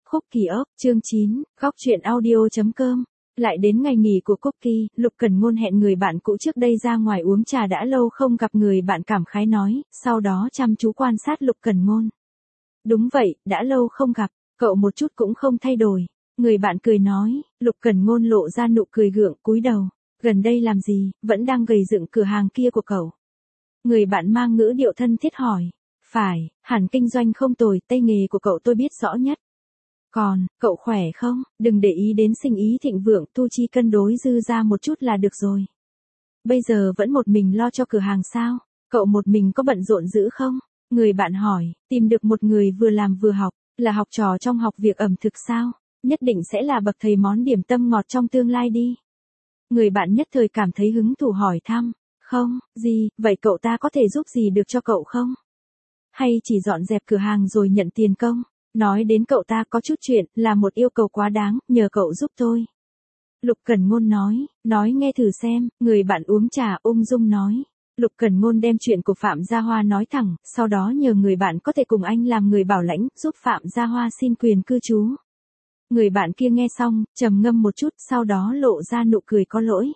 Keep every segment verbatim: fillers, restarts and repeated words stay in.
Khúc Kỳ ốc, chương chín, góc truyện audio chấm com. Lại đến ngày nghỉ của Cookie, Lục Cẩn Ngôn hẹn người bạn cũ trước đây ra ngoài uống trà, đã lâu không gặp, người bạn cảm khái nói, sau đó chăm chú quan sát Lục Cẩn Ngôn. Đúng vậy, đã lâu không gặp, cậu một chút cũng không thay đổi. Người bạn cười nói, Lục Cẩn Ngôn lộ ra nụ cười gượng, cúi đầu. Gần đây làm gì, vẫn đang gầy dựng cửa hàng kia của cậu. Người bạn mang ngữ điệu thân thiết hỏi. Phải, hẳn kinh doanh không tồi, tay nghề của cậu tôi biết rõ nhất. Còn, cậu khỏe không? Đừng để ý đến sinh ý thịnh vượng, thu chi cân đối dư ra một chút là được rồi. Bây giờ vẫn một mình lo cho cửa hàng sao? Cậu một mình có bận rộn dữ không? Người bạn hỏi, tìm được một người vừa làm vừa học, là học trò trong học việc ẩm thực sao? Nhất định sẽ là bậc thầy món điểm tâm ngọt trong tương lai đi. Người bạn nhất thời cảm thấy hứng thú hỏi thăm. Không, gì, vậy cậu ta có thể giúp gì được cho cậu không? Hay chỉ dọn dẹp cửa hàng rồi nhận tiền công? Nói đến cậu ta có chút chuyện, là một yêu cầu quá đáng, nhờ cậu giúp tôi. Lục Cẩn Ngôn nói, nói nghe thử xem, người bạn uống trà ung dung nói. Lục Cẩn Ngôn đem chuyện của Phạm Gia Hoa nói thẳng, sau đó nhờ người bạn có thể cùng anh làm người bảo lãnh, giúp Phạm Gia Hoa xin quyền cư trú. Người bạn kia nghe xong, trầm ngâm một chút, sau đó lộ ra nụ cười có lỗi.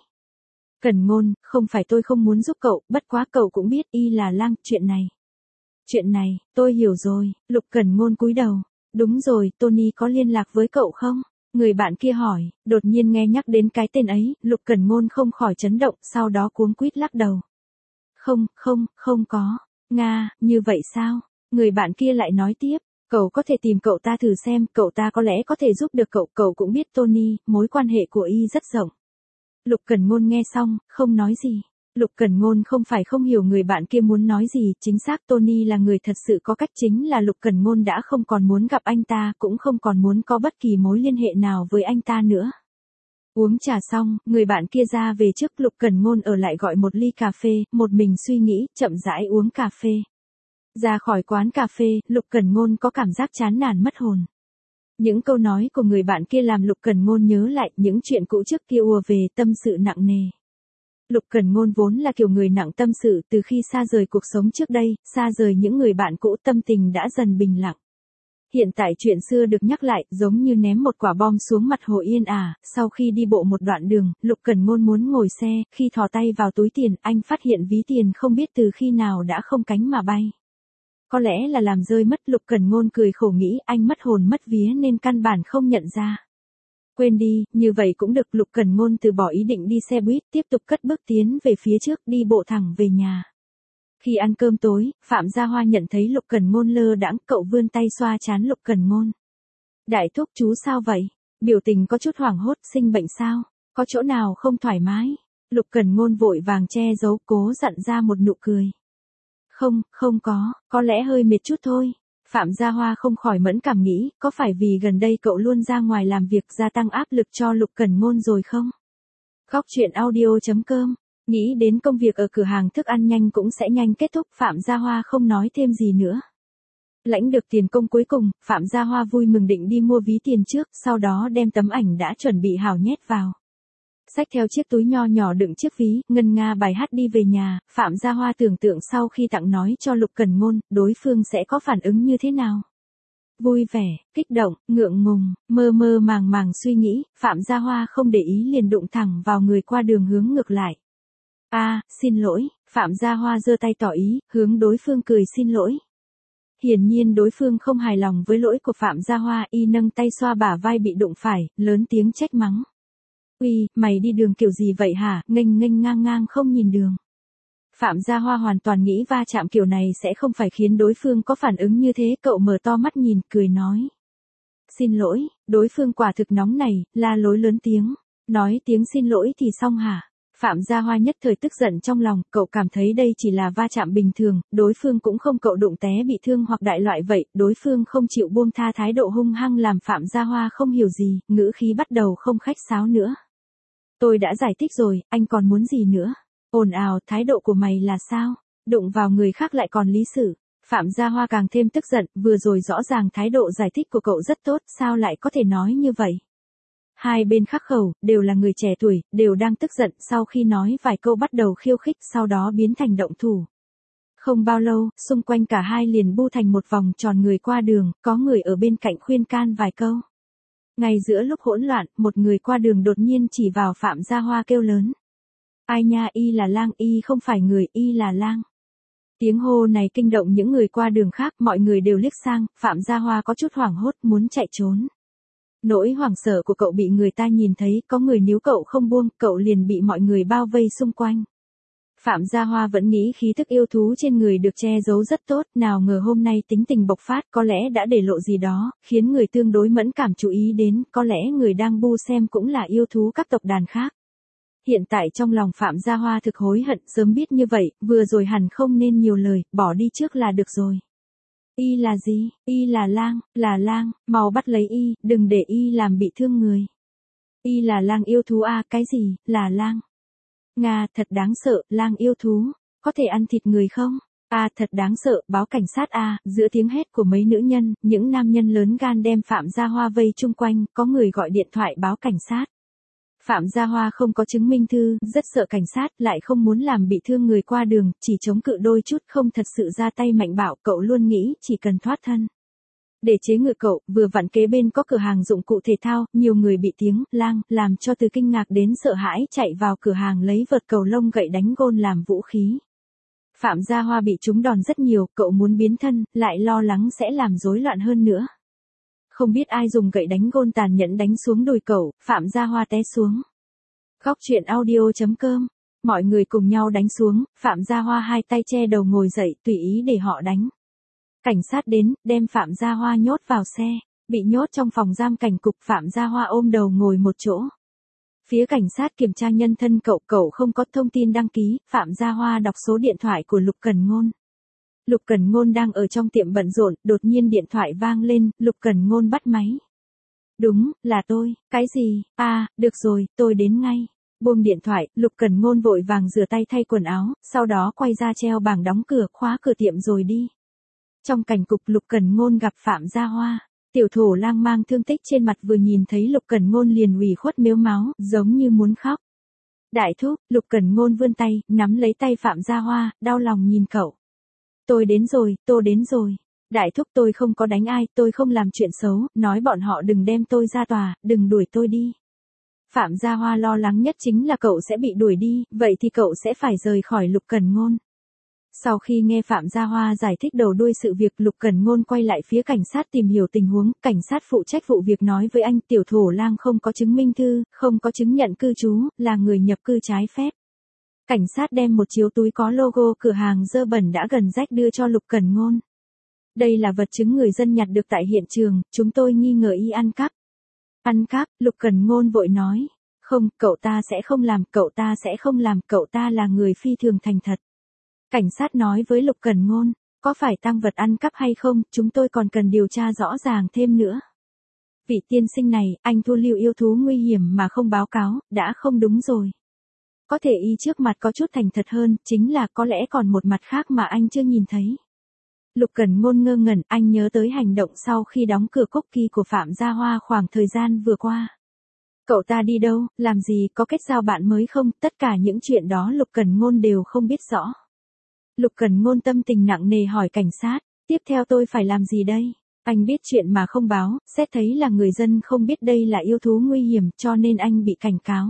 Cẩn Ngôn, không phải tôi không muốn giúp cậu, bất quá cậu cũng biết y là lang, chuyện này. Chuyện này, tôi hiểu rồi, Lục Cẩn Ngôn cúi đầu. Đúng rồi, Tony có liên lạc với cậu không? Người bạn kia hỏi, đột nhiên nghe nhắc đến cái tên ấy, Lục Cẩn Ngôn không khỏi chấn động, sau đó cuống quýt lắc đầu. Không, không, không có. Nga, như vậy sao? Người bạn kia lại nói tiếp, cậu có thể tìm cậu ta thử xem, cậu ta có lẽ có thể giúp được cậu, cậu cũng biết Tony, mối quan hệ của y rất rộng. Lục Cẩn Ngôn nghe xong, không nói gì. Lục Cẩn Ngôn không phải không hiểu người bạn kia muốn nói gì, chính xác Tony là người thật sự có cách, chính là Lục Cẩn Ngôn đã không còn muốn gặp anh ta, cũng không còn muốn có bất kỳ mối liên hệ nào với anh ta nữa. Uống trà xong, người bạn kia ra về trước, Lục Cẩn Ngôn ở lại gọi một ly cà phê, một mình suy nghĩ, chậm rãi uống cà phê. Ra khỏi quán cà phê, Lục Cẩn Ngôn có cảm giác chán nản mất hồn. Những câu nói của người bạn kia làm Lục Cẩn Ngôn nhớ lại những chuyện cũ trước kia ùa về, tâm sự nặng nề. Lục Cẩn Ngôn vốn là kiểu người nặng tâm sự, từ khi xa rời cuộc sống trước đây, xa rời những người bạn cũ, tâm tình đã dần bình lặng. Hiện tại chuyện xưa được nhắc lại, giống như ném một quả bom xuống mặt hồ yên ả. Sau khi đi bộ một đoạn đường, Lục Cẩn Ngôn muốn ngồi xe, khi thò tay vào túi tiền, anh phát hiện ví tiền không biết từ khi nào đã không cánh mà bay. Có lẽ là làm rơi mất, Lục Cẩn Ngôn cười khổ nghĩ anh mất hồn mất vía nên căn bản không nhận ra. Quên đi, như vậy cũng được, Lục Cẩn Ngôn từ bỏ ý định đi xe buýt, tiếp tục cất bước tiến về phía trước, đi bộ thẳng về nhà. Khi ăn cơm tối, Phạm Gia Hoa nhận thấy Lục Cẩn Ngôn lơ đãng, cậu vươn tay xoa trán Lục Cẩn Ngôn. Đại thúc chú sao vậy? Biểu tình có chút hoảng hốt, sinh bệnh sao? Có chỗ nào không thoải mái? Lục Cẩn Ngôn vội vàng che giấu, cố dặn ra một nụ cười. Không, không có, có lẽ hơi mệt chút thôi. Phạm Gia Hoa không khỏi mẫn cảm nghĩ, có phải vì gần đây cậu luôn ra ngoài làm việc gia tăng áp lực cho Lục Cẩn Ngôn rồi không? Góc truyện audio chấm com. Nghĩ đến công việc ở cửa hàng thức ăn nhanh cũng sẽ nhanh kết thúc, Phạm Gia Hoa không nói thêm gì nữa. Lãnh được tiền công cuối cùng, Phạm Gia Hoa vui mừng định đi mua ví tiền trước, sau đó đem tấm ảnh đã chuẩn bị hảo nhét vào. Xách theo chiếc túi nho nhỏ đựng chiếc ví, ngân nga bài hát đi về nhà. Phạm Gia Hoa tưởng tượng sau khi tặng nói cho Lục Cẩn Ngôn, đối phương sẽ có phản ứng như thế nào. Vui vẻ, kích động, ngượng ngùng, mơ mơ màng màng suy nghĩ, Phạm Gia Hoa không để ý liền đụng thẳng vào người qua đường hướng ngược lại. A, à, xin lỗi, Phạm Gia Hoa giơ tay tỏ ý, hướng đối phương cười xin lỗi. Hiển nhiên đối phương không hài lòng với lỗi của Phạm Gia Hoa, y nâng tay xoa bả vai bị đụng phải, lớn tiếng trách mắng. Uy, mày đi đường kiểu gì vậy hả, nghênh nghênh ngang ngang không nhìn đường. Phạm Gia Hoa hoàn toàn nghĩ va chạm kiểu này sẽ không phải khiến đối phương có phản ứng như thế, cậu mở to mắt nhìn, cười nói. Xin lỗi, đối phương quả thực nóng này, la lối lớn tiếng. Nói tiếng xin lỗi thì xong hả? Phạm Gia Hoa nhất thời tức giận trong lòng, cậu cảm thấy đây chỉ là va chạm bình thường, đối phương cũng không cậu đụng té bị thương hoặc đại loại vậy, đối phương không chịu buông tha, thái độ hung hăng làm Phạm Gia Hoa không hiểu gì, ngữ khí bắt đầu không khách sáo nữa. Tôi đã giải thích rồi, anh còn muốn gì nữa? Ồn ào, thái độ của mày là sao? Đụng vào người khác lại còn lý xử. Phạm Gia Hoa càng thêm tức giận, vừa rồi rõ ràng thái độ giải thích của cậu rất tốt, sao lại có thể nói như vậy? Hai bên khắc khẩu, đều là người trẻ tuổi, đều đang tức giận, sau khi nói vài câu bắt đầu khiêu khích, sau đó biến thành động thủ. Không bao lâu, xung quanh cả hai liền bu thành một vòng tròn người qua đường, có người ở bên cạnh khuyên can vài câu. Ngay giữa lúc hỗn loạn, một người qua đường đột nhiên chỉ vào Phạm Gia Hoa kêu lớn. Ai nha, y là lang, y không phải người, y là lang. Tiếng hô này kinh động những người qua đường khác, mọi người đều liếc sang, Phạm Gia Hoa có chút hoảng hốt muốn chạy trốn. Nỗi hoảng sợ của cậu bị người ta nhìn thấy, có người níu cậu không buông, cậu liền bị mọi người bao vây xung quanh. Phạm Gia Hoa vẫn nghĩ khí thức yêu thú trên người được che giấu rất tốt, nào ngờ hôm nay tính tình bộc phát có lẽ đã để lộ gì đó, khiến người tương đối mẫn cảm chú ý đến, có lẽ người đang bu xem cũng là yêu thú các tộc đàn khác. Hiện tại trong lòng Phạm Gia Hoa thực hối hận, sớm biết như vậy, vừa rồi hẳn không nên nhiều lời, bỏ đi trước là được rồi. Y là gì? Y là lang, là lang, mau bắt lấy y, đừng để y làm bị thương người. Y là lang yêu thú à, cái gì, là lang. Nga, thật đáng sợ, lang yêu thú, có thể ăn thịt người không? À, thật đáng sợ, báo cảnh sát à, giữa tiếng hét của mấy nữ nhân, những nam nhân lớn gan đem Phạm Gia Hoa vây chung quanh, có người gọi điện thoại báo cảnh sát. Phạm Gia Hoa không có chứng minh thư, rất sợ cảnh sát, lại không muốn làm bị thương người qua đường, chỉ chống cự đôi chút, không thật sự ra tay mạnh bạo, cậu luôn nghĩ chỉ cần thoát thân. Để chế ngự cậu, vừa vặn kế bên có cửa hàng dụng cụ thể thao, nhiều người bị tiếng lang làm cho từ kinh ngạc đến sợ hãi chạy vào cửa hàng lấy vợt cầu lông gậy đánh gôn làm vũ khí. Phạm Gia Hoa bị trúng đòn rất nhiều, cậu muốn biến thân, lại lo lắng sẽ làm rối loạn hơn nữa. Không biết ai dùng gậy đánh gôn tàn nhẫn đánh xuống đùi cậu, Phạm Gia Hoa té xuống. Góc truyện audio chấm com. Mọi người cùng nhau đánh xuống, Phạm Gia Hoa hai tay che đầu ngồi dậy, tùy ý để họ đánh. Cảnh sát đến, đem Phạm Gia Hoa nhốt vào xe, bị nhốt trong phòng giam cảnh cục, Phạm Gia Hoa ôm đầu ngồi một chỗ. Phía cảnh sát kiểm tra nhân thân cậu, cậu không có thông tin đăng ký, Phạm Gia Hoa đọc số điện thoại của Lục Cẩn Ngôn. Lục Cẩn Ngôn đang ở trong tiệm bận rộn, đột nhiên điện thoại vang lên, Lục Cẩn Ngôn bắt máy. Đúng, là tôi, cái gì, à, được rồi, tôi đến ngay. Buông điện thoại, Lục Cẩn Ngôn vội vàng rửa tay thay quần áo, sau đó quay ra treo bảng đóng cửa, khóa cửa tiệm rồi đi. Trong cảnh cục Lục Cẩn Ngôn gặp Phạm Gia Hoa, tiểu thổ lang mang thương tích trên mặt vừa nhìn thấy Lục Cẩn Ngôn liền ủy khuất mếu máo, giống như muốn khóc. Đại thúc, Lục Cẩn Ngôn vươn tay, nắm lấy tay Phạm Gia Hoa, đau lòng nhìn cậu. Tôi đến rồi, tôi đến rồi. Đại thúc tôi không có đánh ai, tôi không làm chuyện xấu, nói bọn họ đừng đem tôi ra tòa, đừng đuổi tôi đi. Phạm Gia Hoa lo lắng nhất chính là cậu sẽ bị đuổi đi, vậy thì cậu sẽ phải rời khỏi Lục Cẩn Ngôn. Sau khi nghe Phạm Gia Hoa giải thích đầu đuôi sự việc, Lục Cẩn Ngôn quay lại phía cảnh sát tìm hiểu tình huống, cảnh sát phụ trách vụ việc nói với anh tiểu thổ lang không có chứng minh thư, không có chứng nhận cư trú, là người nhập cư trái phép. Cảnh sát đem một chiếu túi có logo cửa hàng dơ bẩn đã gần rách đưa cho Lục Cẩn Ngôn. Đây là vật chứng người dân nhặt được tại hiện trường, chúng tôi nghi ngờ y ăn cắp. Ăn cắp, Lục Cẩn Ngôn vội nói. Không, cậu ta sẽ không làm, cậu ta sẽ không làm, cậu ta là người phi thường thành thật. Cảnh sát nói với Lục Cẩn Ngôn, có phải tang vật ăn cắp hay không, chúng tôi còn cần điều tra rõ ràng thêm nữa. Vị tiên sinh này, anh thu lưu yêu thú nguy hiểm mà không báo cáo, đã không đúng rồi. Có thể y trước mặt có chút thành thật hơn, chính là có lẽ còn một mặt khác mà anh chưa nhìn thấy. Lục Cẩn Ngôn ngơ ngẩn, anh nhớ tới hành động sau khi đóng cửa Cookie của Phạm Gia Hoa khoảng thời gian vừa qua. Cậu ta đi đâu, làm gì, có kết giao bạn mới không, tất cả những chuyện đó Lục Cẩn Ngôn đều không biết rõ. Lục Cẩn Ngôn tâm tình nặng nề hỏi cảnh sát, tiếp theo tôi phải làm gì đây? Anh biết chuyện mà không báo, xét thấy là người dân không biết đây là yêu thú nguy hiểm cho nên anh bị cảnh cáo.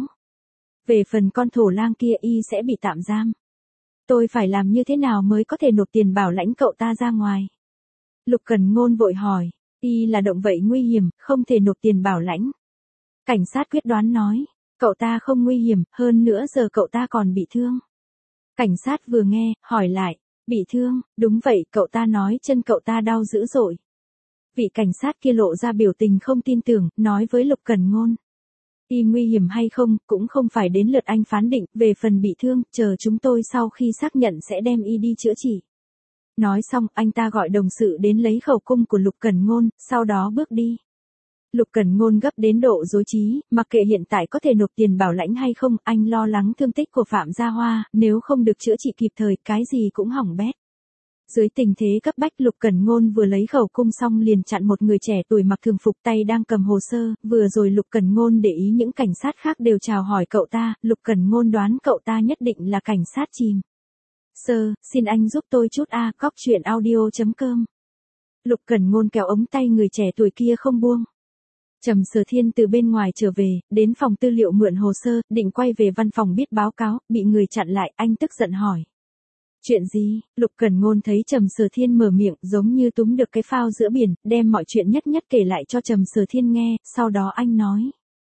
Về phần con thổ lang kia y sẽ bị tạm giam. Tôi phải làm như thế nào mới có thể nộp tiền bảo lãnh cậu ta ra ngoài? Lục Cẩn Ngôn vội hỏi, y là động vật nguy hiểm, không thể nộp tiền bảo lãnh. Cảnh sát quyết đoán nói, cậu ta không nguy hiểm, hơn nữa giờ cậu ta còn bị thương. Cảnh sát vừa nghe, hỏi lại, bị thương, đúng vậy, cậu ta nói chân cậu ta đau dữ dội. Vị cảnh sát kia lộ ra biểu tình không tin tưởng, nói với Lục Cẩn Ngôn. Y nguy hiểm hay không, cũng không phải đến lượt anh phán định, về phần bị thương, chờ chúng tôi sau khi xác nhận sẽ đem y đi chữa trị. Nói xong, anh ta gọi đồng sự đến lấy khẩu cung của Lục Cẩn Ngôn, sau đó bước đi. Lục Cẩn Ngôn gấp đến độ rối trí, mặc kệ hiện tại có thể nộp tiền bảo lãnh hay không, anh lo lắng thương tích của Phạm Gia Hoa, nếu không được chữa trị kịp thời, cái gì cũng hỏng bét. Dưới tình thế cấp bách, Lục Cẩn Ngôn vừa lấy khẩu cung xong liền chặn một người trẻ tuổi mặc thường phục, tay đang cầm hồ sơ, vừa rồi Lục Cẩn Ngôn để ý những cảnh sát khác đều chào hỏi cậu ta, Lục Cẩn Ngôn đoán cậu ta nhất định là cảnh sát chìm. Sơ, xin anh giúp tôi chút a, cóc truyện audio chấm com. Lục Cẩn Ngôn kéo ống tay người trẻ tuổi kia không buông. Trầm Sở Thiên từ bên ngoài trở về, đến phòng tư liệu mượn hồ sơ, định quay về văn phòng viết báo cáo, bị người chặn lại, anh tức giận hỏi. Chuyện gì? Lục Cẩn Ngôn thấy Trầm Sở Thiên mở miệng, giống như túm được cái phao giữa biển, đem mọi chuyện nhất nhất kể lại cho Trầm Sở Thiên nghe, sau đó anh nói.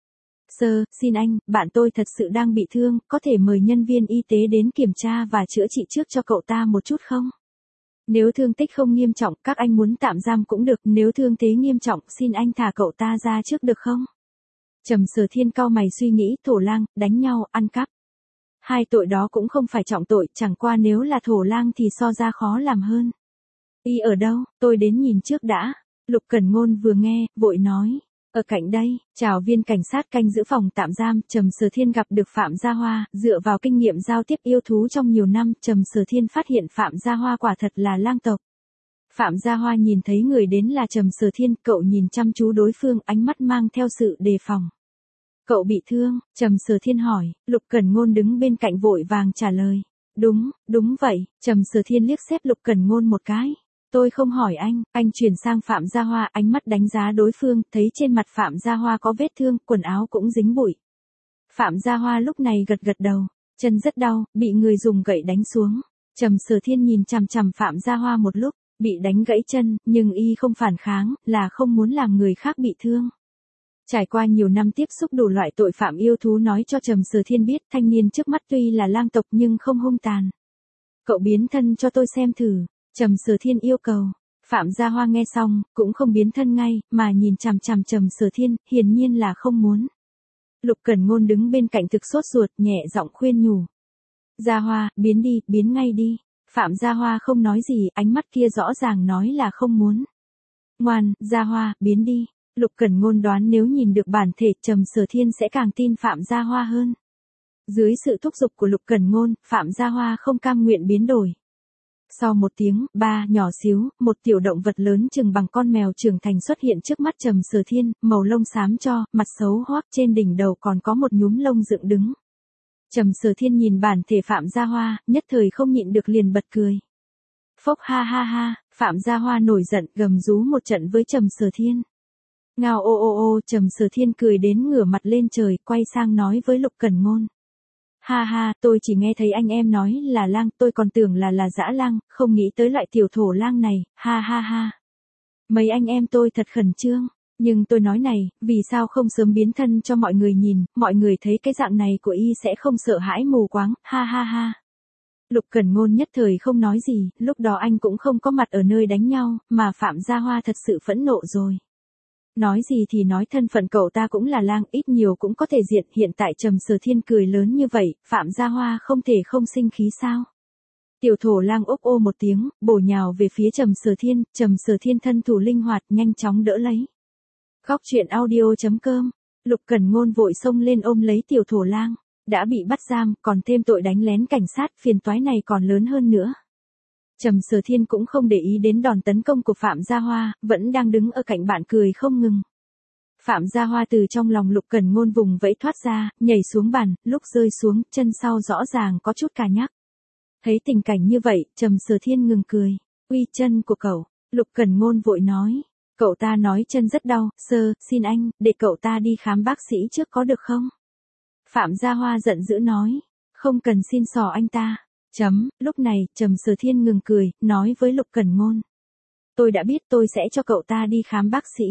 Sơ, xin anh, bạn tôi thật sự đang bị thương, có thể mời nhân viên y tế đến kiểm tra và chữa trị trước cho cậu ta một chút không? Nếu thương tích không nghiêm trọng, các anh muốn tạm giam cũng được, nếu thương thế nghiêm trọng, xin anh thả cậu ta ra trước được không? Trầm Sở Thiên cau mày suy nghĩ, thổ lang, đánh nhau, ăn cắp. Hai tội đó cũng không phải trọng tội, chẳng qua nếu là thổ lang thì so ra khó làm hơn. Y ở đâu, tôi đến nhìn trước đã. Lục Cẩn Ngôn vừa nghe, vội nói. Ở cạnh đây, chào viên cảnh sát canh giữ phòng tạm giam, Trầm Sở Thiên gặp được Phạm Gia Hoa, dựa vào kinh nghiệm giao tiếp yêu thú trong nhiều năm, Trầm Sở Thiên phát hiện Phạm Gia Hoa quả thật là lang tộc. Phạm Gia Hoa nhìn thấy người đến là Trầm Sở Thiên, cậu nhìn chăm chú đối phương, ánh mắt mang theo sự đề phòng. Cậu bị thương, Trầm Sở Thiên hỏi, Lục Cẩn Ngôn đứng bên cạnh vội vàng trả lời. Đúng, đúng vậy, Trầm Sở Thiên liếc xéc Lục Cẩn Ngôn một cái. Tôi không hỏi anh, anh chuyển sang Phạm Gia Hoa, ánh mắt đánh giá đối phương, thấy trên mặt Phạm Gia Hoa có vết thương, quần áo cũng dính bụi. Phạm Gia Hoa lúc này gật gật đầu, chân rất đau, bị người dùng gậy đánh xuống. Trầm Sở Thiên nhìn chằm chằm Phạm Gia Hoa một lúc, bị đánh gãy chân, nhưng y không phản kháng, là không muốn làm người khác bị thương. Trải qua nhiều năm tiếp xúc đủ loại tội phạm yêu thú nói cho Trầm Sở Thiên biết, thanh niên trước mắt tuy là lang tộc nhưng không hung tàn. Cậu biến thân cho tôi xem thử. Trầm Sở Thiên yêu cầu. Phạm Gia Hoa nghe xong, cũng không biến thân ngay, mà nhìn chằm chằm Trầm Sở Thiên, hiển nhiên là không muốn. Lục Cẩn Ngôn đứng bên cạnh thực sốt ruột, nhẹ giọng khuyên nhủ. Gia Hoa, biến đi, biến ngay đi. Phạm Gia Hoa không nói gì, ánh mắt kia rõ ràng nói là không muốn. Ngoan, Gia Hoa, biến đi. Lục Cẩn Ngôn đoán nếu nhìn được bản thể Trầm Sở Thiên sẽ càng tin Phạm Gia Hoa hơn. Dưới sự thúc giục của Lục Cẩn Ngôn, Phạm Gia Hoa không cam nguyện biến đổi. Sau một tiếng, ba, nhỏ xíu, một tiểu động vật lớn chừng bằng con mèo trưởng thành xuất hiện trước mắt Trầm Sở Thiên, màu lông xám cho, mặt xấu hoác, trên đỉnh đầu còn có một nhúm lông dựng đứng. Trầm Sở Thiên nhìn bản thể Phạm Gia Hoa, nhất thời không nhịn được liền bật cười. Phốc ha ha ha, Phạm Gia Hoa nổi giận, gầm rú một trận với Trầm Sở Thiên. Ngao ô ô ô, Trầm Sở Thiên cười đến ngửa mặt lên trời, quay sang nói với Lục Cẩn Ngôn. Ha ha, tôi chỉ nghe thấy anh em nói là lang, tôi còn tưởng là là dã lang, không nghĩ tới loại tiểu thổ lang này, ha ha ha. Mấy anh em tôi thật khẩn trương, nhưng tôi nói này, vì sao không sớm biến thân cho mọi người nhìn, mọi người thấy cái dạng này của y sẽ không sợ hãi mù quáng, ha ha ha. Lục Cẩn Ngôn nhất thời không nói gì, lúc đó anh cũng không có mặt ở nơi đánh nhau, mà Phạm Gia Hoa thật sự phẫn nộ rồi. Nói gì thì nói thân phận cậu ta cũng là lang, ít nhiều cũng có thể diện, hiện tại Trầm Sở Thiên cười lớn như vậy, Phạm Gia Hoa không thể không sinh khí sao? Tiểu thổ lang ốc ô một tiếng, bổ nhào về phía Trầm Sở Thiên, Trầm Sở Thiên thân thủ linh hoạt, nhanh chóng đỡ lấy. Góc truyện audio chấm com, Lục Cẩn Ngôn vội xông lên ôm lấy tiểu thổ lang, đã bị bắt giam, còn thêm tội đánh lén cảnh sát, phiền toái này còn lớn hơn nữa. Trầm Sở Thiên cũng không để ý đến đòn tấn công của Phạm Gia Hoa, vẫn đang đứng ở cạnh bạn cười không ngừng. Phạm Gia Hoa từ trong lòng Lục Cẩn Ngôn vùng vẫy thoát ra, nhảy xuống bàn, lúc rơi xuống, chân sau rõ ràng có chút cà nhắc. Thấy tình cảnh như vậy, Trầm Sở Thiên ngừng cười. Uy, chân của cậu. Lục Cẩn Ngôn vội nói. Cậu ta nói chân rất đau, sơ, xin anh, để cậu ta đi khám bác sĩ trước có được không? Phạm Gia Hoa giận dữ nói. Không cần xin xỏ anh ta. Chấm, lúc này, Trầm Sở Thiên ngừng cười, nói với Lục Cẩn Ngôn. Tôi đã biết tôi sẽ cho cậu ta đi khám bác sĩ.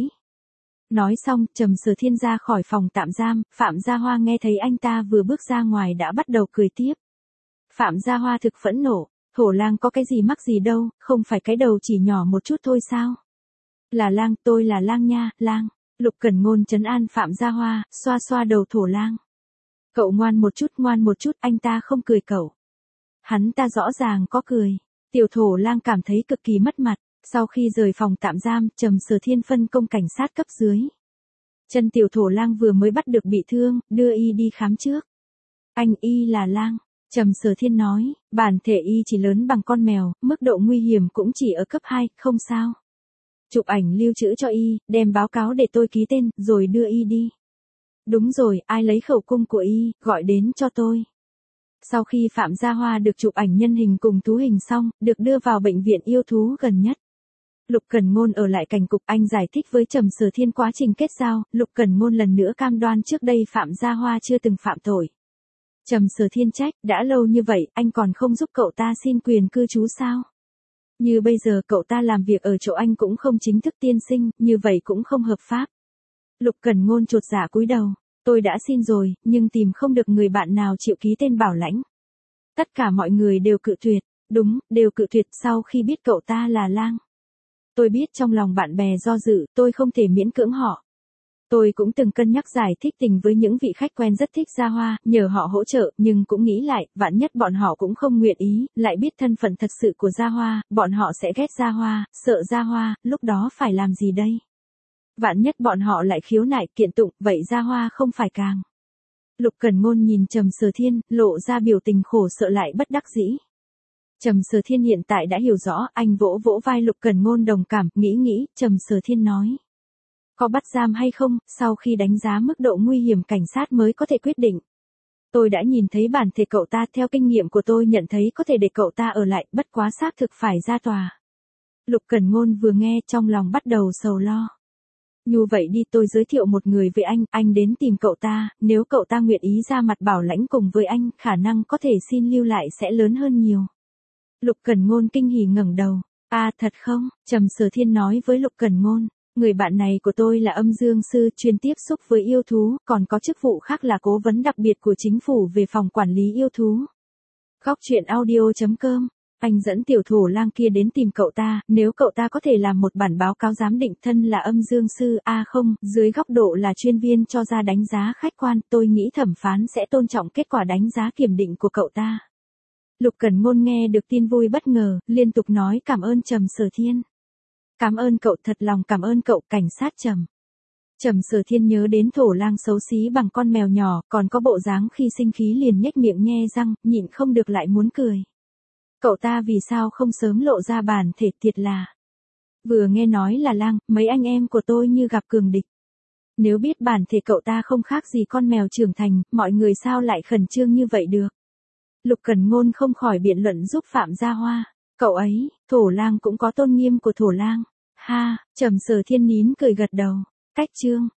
Nói xong, Trầm Sở Thiên ra khỏi phòng tạm giam, Phạm Gia Hoa nghe thấy anh ta vừa bước ra ngoài đã bắt đầu cười tiếp. Phạm Gia Hoa thực phẫn nộ, thổ lang có cái gì mắc gì đâu, không phải cái đầu chỉ nhỏ một chút thôi sao? Là lang, tôi là lang nha, lang. Lục Cẩn Ngôn trấn an Phạm Gia Hoa, xoa xoa đầu thổ lang. Cậu ngoan một chút, ngoan một chút, anh ta không cười cậu. Hắn ta rõ ràng có cười. Tiểu thổ lang cảm thấy cực kỳ mất mặt. Sau khi rời phòng tạm giam, Trầm Sở Thiên phân công cảnh sát cấp dưới. Chân tiểu thổ lang vừa mới bắt được bị thương, đưa y đi khám trước. Anh y là lang. Trầm Sở Thiên nói, bản thể y chỉ lớn bằng con mèo, mức độ nguy hiểm cũng chỉ ở cấp hai, không sao. Chụp ảnh lưu trữ cho y, đem báo cáo để tôi ký tên, rồi đưa y đi. Đúng rồi, ai lấy khẩu cung của y, gọi đến cho tôi. Sau khi Phạm Gia Hoa được chụp ảnh nhân hình cùng thú hình xong, được đưa vào bệnh viện yêu thú gần nhất. Lục Cẩn Ngôn ở lại cảnh cục, anh giải thích với Trầm Sở Thiên quá trình kết giao, Lục Cẩn Ngôn lần nữa cam đoan trước đây Phạm Gia Hoa chưa từng phạm tội. Trầm Sở Thiên trách, đã lâu như vậy, anh còn không giúp cậu ta xin quyền cư trú sao? Như bây giờ cậu ta làm việc ở chỗ anh cũng không chính thức tiên sinh, như vậy cũng không hợp pháp. Lục Cẩn Ngôn chột dạ cúi đầu, tôi đã xin rồi, nhưng tìm không được người bạn nào chịu ký tên bảo lãnh. Tất cả mọi người đều cự tuyệt, đúng, đều cự tuyệt sau khi biết cậu ta là lang. Tôi biết trong lòng bạn bè do dự, tôi không thể miễn cưỡng họ. Tôi cũng từng cân nhắc giải thích tình với những vị khách quen rất thích Gia Hoa, nhờ họ hỗ trợ, nhưng cũng nghĩ lại, vạn nhất bọn họ cũng không nguyện ý, lại biết thân phận thật sự của Gia Hoa, bọn họ sẽ ghét Gia Hoa, sợ Gia Hoa, lúc đó phải làm gì đây? Vạn nhất bọn họ lại khiếu nại, kiện tụng, vậy Gia Hoa không phải càng. Lục Cẩn Ngôn nhìn Trầm Sở Thiên, lộ ra biểu tình khổ sợ lại bất đắc dĩ. Trầm Sở Thiên hiện tại đã hiểu rõ, anh vỗ vỗ vai Lục Cẩn Ngôn đồng cảm, nghĩ nghĩ, Trầm Sở Thiên nói. Có bắt giam hay không, sau khi đánh giá mức độ nguy hiểm cảnh sát mới có thể quyết định. Tôi đã nhìn thấy bản thể cậu ta, theo kinh nghiệm của tôi nhận thấy có thể để cậu ta ở lại, bất quá xác thực phải ra tòa. Lục Cẩn Ngôn vừa nghe trong lòng bắt đầu sầu lo. Như vậy đi, tôi giới thiệu một người với anh, anh đến tìm cậu ta, nếu cậu ta nguyện ý ra mặt bảo lãnh cùng với anh, khả năng có thể xin lưu lại sẽ lớn hơn nhiều. Lục Cẩn Ngôn kinh hỉ ngẩng đầu, à thật không, Trầm Sở Thiên nói với Lục Cẩn Ngôn, người bạn này của tôi là âm dương sư chuyên tiếp xúc với yêu thú, còn có chức vụ khác là cố vấn đặc biệt của chính phủ về phòng quản lý yêu thú. Góc truyện audio chấm com. Anh dẫn tiểu thổ lang kia đến tìm cậu ta, nếu cậu ta có thể làm một bản báo cáo giám định thân là âm dương sư, a à không, dưới góc độ là chuyên viên cho ra đánh giá khách quan, tôi nghĩ thẩm phán sẽ tôn trọng kết quả đánh giá kiểm định của cậu ta. Lục Cẩn Ngôn nghe được tin vui bất ngờ, liên tục nói cảm ơn Trầm Sở Thiên. Cảm ơn cậu, thật lòng cảm ơn cậu, cảnh sát Trầm. Trầm Sở Thiên nhớ đến thổ lang xấu xí bằng con mèo nhỏ, còn có bộ dáng khi sinh khí liền nhếch miệng nhe răng, nhịn không được lại muốn cười. Cậu ta vì sao không sớm lộ ra bản thể, thiệt là. Vừa nghe nói là lang, mấy anh em của tôi như gặp cường địch. Nếu biết bản thể cậu ta không khác gì con mèo trưởng thành, mọi người sao lại khẩn trương như vậy được. Lục Cẩn Ngôn không khỏi biện luận giúp Phạm Gia Hoa. Cậu ấy, thổ lang cũng có tôn nghiêm của thổ lang. Ha, Trầm Sở Thiên nín cười gật đầu. Cách chương.